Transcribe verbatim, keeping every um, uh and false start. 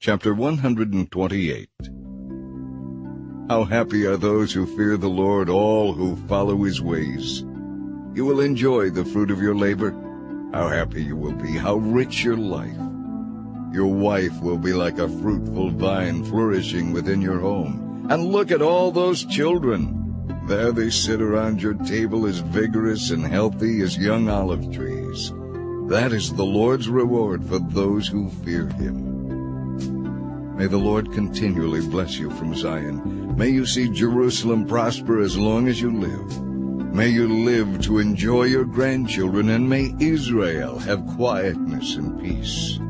Chapter one hundred twenty-eight. How happy are those who fear the Lord, all who follow his ways. You will enjoy the fruit of your labor. How happy you will be, how rich your life. Your wife will be like a fruitful vine flourishing within your home. And look at all those children. There they sit around your table as vigorous and healthy as young olive trees. That is the Lord's reward for those who fear him. May the Lord continually bless you from Zion. May you see Jerusalem prosper as long as you live. May you live to enjoy your grandchildren, and may Israel have quietness and peace.